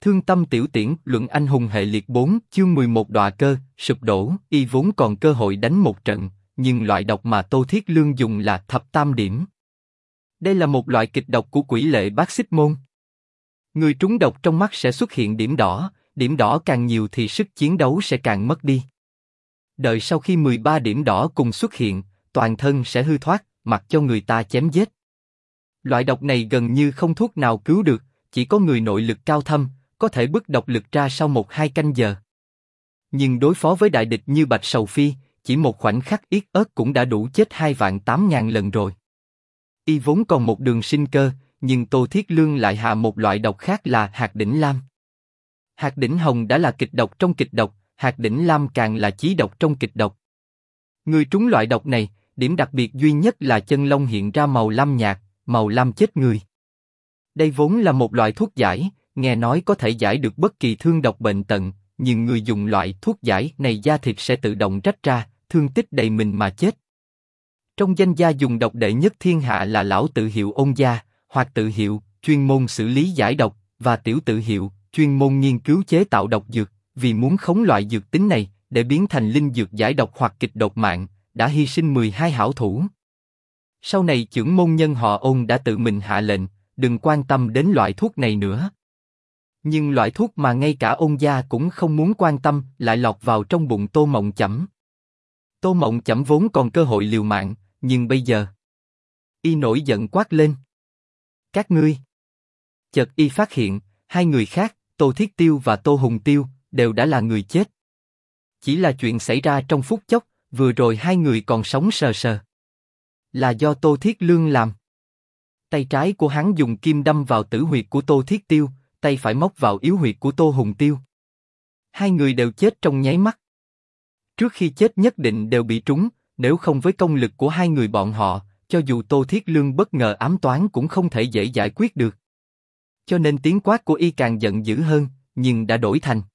Thương tâm tiểu tiễn, luận anh hùng hệ liệt 4, chương 11 đọa cơ, sụp đổ, y vốn còn cơ hội đánh một trận, nhưng loại độc mà Tô Thiết Lương dùng là thập tam điểm. Đây là một loại kịch độc của quỷ lệ bát xích môn. Người trúng độc trong mắt sẽ xuất hiện điểm đỏ càng nhiều thì sức chiến đấu sẽ càng mất đi. Đợi sau khi 13 điểm đỏ cùng xuất hiện, toàn thân sẽ hư thoát, mặc cho người ta chém giết. Loại độc này gần như không thuốc nào cứu được, chỉ có người nội lực cao thâm có thể bức độc lực ra sau 1-2 canh giờ. Nhưng đối phó với đại địch như Bạch Sầu Phi, chỉ một khoảnh khắc yết ớt cũng đã đủ chết 2.800.000 lần rồi. Y vốn còn một đường sinh cơ, nhưng Tô Thiết Lương lại hạ một loại độc khác là hạt đỉnh lam. Hạt đỉnh hồng đã là kịch độc trong kịch độc, hạt đỉnh lam càng là chí độc trong kịch độc. Người trúng loại độc này, điểm đặc biệt duy nhất là chân lông hiện ra màu lam nhạt, màu lam chết người. Đây vốn là một loại thuốc giải, nghe nói có thể giải được bất kỳ thương độc bệnh tận, nhưng người dùng loại thuốc giải này da thịt sẽ tự động rách ra, thương tích đầy mình mà chết. Trong danh gia dùng độc đệ nhất thiên hạ là lão tự hiệu Ôn gia, hoặc tự hiệu chuyên môn xử lý giải độc, và tiểu tự hiệu chuyên môn nghiên cứu chế tạo độc dược. Vì muốn khống loại dược tính này để biến thành linh dược giải độc hoặc kịch độc mạng, đã hy sinh 12 hảo thủ. Sau này chưởng môn nhân họ Ôn đã tự mình hạ lệnh, đừng quan tâm đến loại thuốc này nữa. Nhưng loại thuốc mà ngay cả Ôn gia cũng không muốn quan tâm lại lọt vào trong bụng Tô Mộng Chẩm. Tô Mộng Chẩm vốn còn cơ hội liều mạng, nhưng bây giờ y nổi giận quát lên: các ngươi! Chợt y phát hiện hai người khác, Tô Thiết Tiêu và Tô Hùng Tiêu đều đã là người chết. Chỉ là chuyện xảy ra trong phút chốc, vừa rồi hai người còn sống sờ sờ. Là do Tô Thiết Lương làm. Tay trái của hắn dùng kim đâm vào tử huyệt của Tô Thiết Tiêu, tay phải móc vào yếu huyệt của Tô Hùng Tiêu. Hai người đều chết trong nháy mắt. Trước khi chết nhất định đều bị trúng, nếu không với công lực của hai người bọn họ, cho dù Tô Thiết Lương bất ngờ ám toán cũng không thể dễ giải quyết được. Cho nên tiếng quát của y càng giận dữ hơn, nhưng đã đổi thành: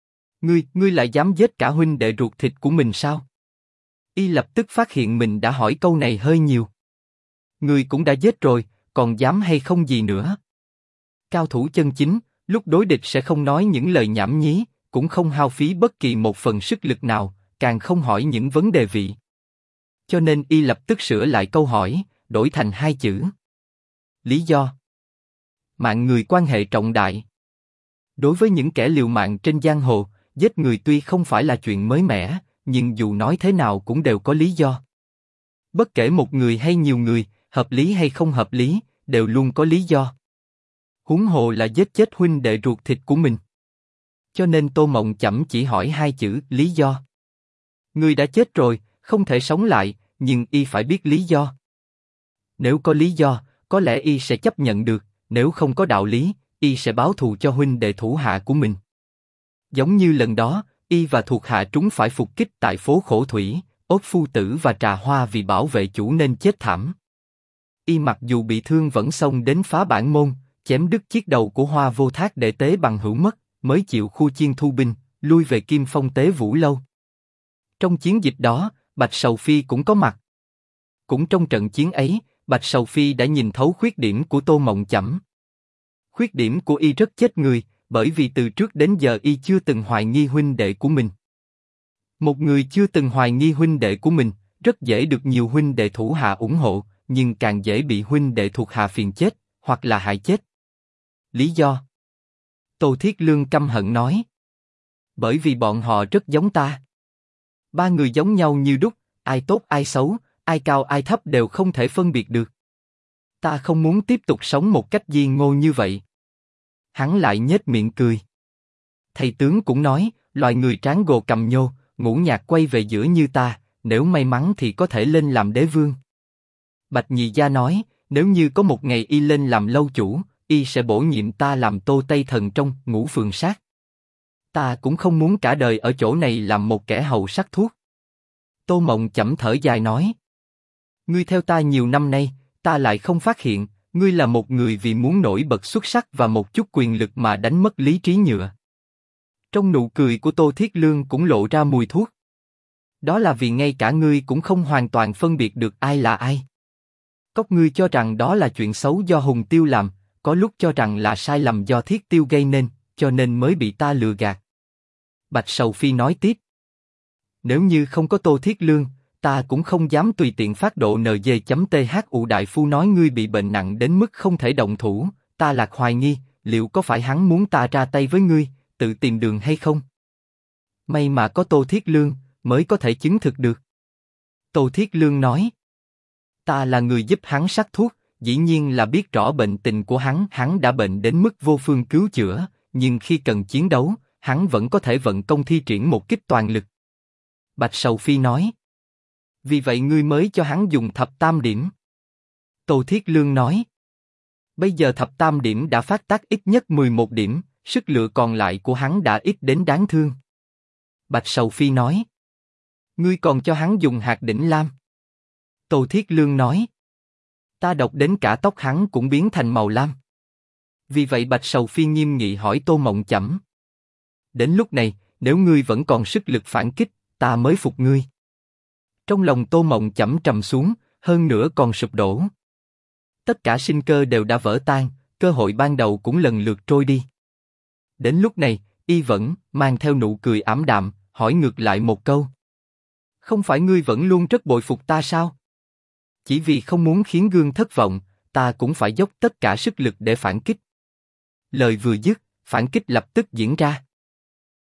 Ngươi lại dám giết cả huynh đệ ruột thịt của mình sao? Y lập tức phát hiện mình đã hỏi câu này hơi nhiều. Ngươi cũng đã giết rồi, còn dám hay không gì nữa? Cao thủ chân chính, lúc đối địch sẽ không nói những lời nhảm nhí, cũng không hao phí bất kỳ một phần sức lực nào, càng không hỏi những vấn đề vị. Cho nên y lập tức sửa lại câu hỏi, đổi thành 2 chữ: lý do. Mạng người quan hệ trọng đại. Đối với những kẻ liều mạng trên giang hồ, giết người tuy không phải là chuyện mới mẻ, nhưng dù nói thế nào cũng đều có lý do. Bất kể một người hay nhiều người, hợp lý hay không hợp lý, đều luôn có lý do. Huống hồ là giết chết huynh đệ ruột thịt của mình. Cho nên Tô Mộng Chẩm chỉ hỏi 2 chữ: lý do. Người đã chết rồi, không thể sống lại, nhưng y phải biết lý do. Nếu có lý do, có lẽ y sẽ chấp nhận được, nếu không có đạo lý, y sẽ báo thù cho huynh đệ thủ hạ của mình. Giống như lần đó, y và thuộc hạ trúng phải phục kích tại phố Khổ Thủy, Ốt Phu Tử và Trà Hoa vì bảo vệ chủ nên chết thảm. Y mặc dù bị thương vẫn xông đến phá bản môn, chém đứt chiếc đầu của Hoa Vô Thác để tế bằng hữu mất, mới chịu khu chiên thu binh, lui về Kim Phong Tế Vũ Lâu. Trong chiến dịch đó, Bạch Sầu Phi cũng có mặt. Cũng trong trận chiến ấy, Bạch Sầu Phi đã nhìn thấu khuyết điểm của Tô Mộng Chẩm. Khuyết điểm của y rất chết người, bởi vì từ trước đến giờ y chưa từng hoài nghi huynh đệ của mình. Một người chưa từng hoài nghi huynh đệ của mình, rất dễ được nhiều huynh đệ thủ hạ ủng hộ, nhưng càng dễ bị huynh đệ thuộc hạ phiền chết, hoặc là hại chết. Lý do? Tô Thiết Lương căm hận nói: bởi vì bọn họ rất giống ta. 3 người giống nhau như đúc, ai tốt ai xấu, ai cao ai thấp đều không thể phân biệt được. Ta không muốn tiếp tục sống một cách di ngô như vậy. Hắn lại nhếch miệng cười. Thầy tướng cũng nói, loài người tráng gồ cầm nhô, ngũ nhạc quay về giữa như ta, nếu may mắn thì có thể lên làm đế vương. Bạch Nhị Gia nói, nếu như có một ngày y lên làm lâu chủ, y sẽ bổ nhiệm ta làm Tô Tây Thần trong Ngũ Phường Sát. Ta cũng không muốn cả đời ở chỗ này làm một kẻ hầu sắc thuốc. Tô Mộng Chẩm thở dài nói: ngươi theo ta nhiều năm nay, ta lại không phát hiện, ngươi là một người vì muốn nổi bật xuất sắc và một chút quyền lực mà đánh mất lý trí nhựa. Trong nụ cười của Tô Thiết Lương cũng lộ ra mùi thuốc. Đó là vì ngay cả ngươi cũng không hoàn toàn phân biệt được ai là ai. Cốc ngươi cho rằng đó là chuyện xấu do Hùng Tiêu làm, có lúc cho rằng là sai lầm do Thiết Tiêu gây nên, cho nên mới bị ta lừa gạt. Bạch Sầu Phi nói tiếp. Nếu như không có Tô Thiết Lương, ta cũng không dám tùy tiện phát độ NG.THU đại phu nói ngươi bị bệnh nặng đến mức không thể động thủ, ta lạc hoài nghi, liệu có phải hắn muốn ta ra tay với ngươi, tự tìm đường hay không? May mà có Tô Thiết Lương, mới có thể chứng thực được. Tô Thiết Lương nói. Ta là người giúp hắn sắc thuốc, dĩ nhiên là biết rõ bệnh tình của hắn đã bệnh đến mức vô phương cứu chữa, nhưng khi cần chiến đấu, hắn vẫn có thể vận công thi triển một kích toàn lực. Bạch Sầu Phi nói. Vì vậy ngươi mới cho hắn dùng thập tam điểm. Tô Thiết Lương nói. Bây giờ thập tam điểm đã phát tác ít nhất 11 điểm, sức lựa còn lại của hắn đã ít đến đáng thương. Bạch Sầu Phi nói. Ngươi còn cho hắn dùng hạt đỉnh lam. Tô Thiết Lương nói. Ta độc đến cả tóc hắn cũng biến thành màu lam. Vì vậy Bạch Sầu Phi nghiêm nghị hỏi Tô Mộng Chẩm. Đến lúc này, nếu ngươi vẫn còn sức lực phản kích, ta mới phục ngươi. Trong lòng Tô Mộng Chẩm trầm xuống, hơn nữa còn sụp đổ. Tất cả sinh cơ đều đã vỡ tan, cơ hội ban đầu cũng lần lượt trôi đi. Đến lúc này, y vẫn mang theo nụ cười ảm đạm, hỏi ngược lại một câu. Không phải ngươi vẫn luôn rất bội phục ta sao? Chỉ vì không muốn khiến Gương thất vọng, ta cũng phải dốc tất cả sức lực để phản kích. Lời vừa dứt, phản kích lập tức diễn ra.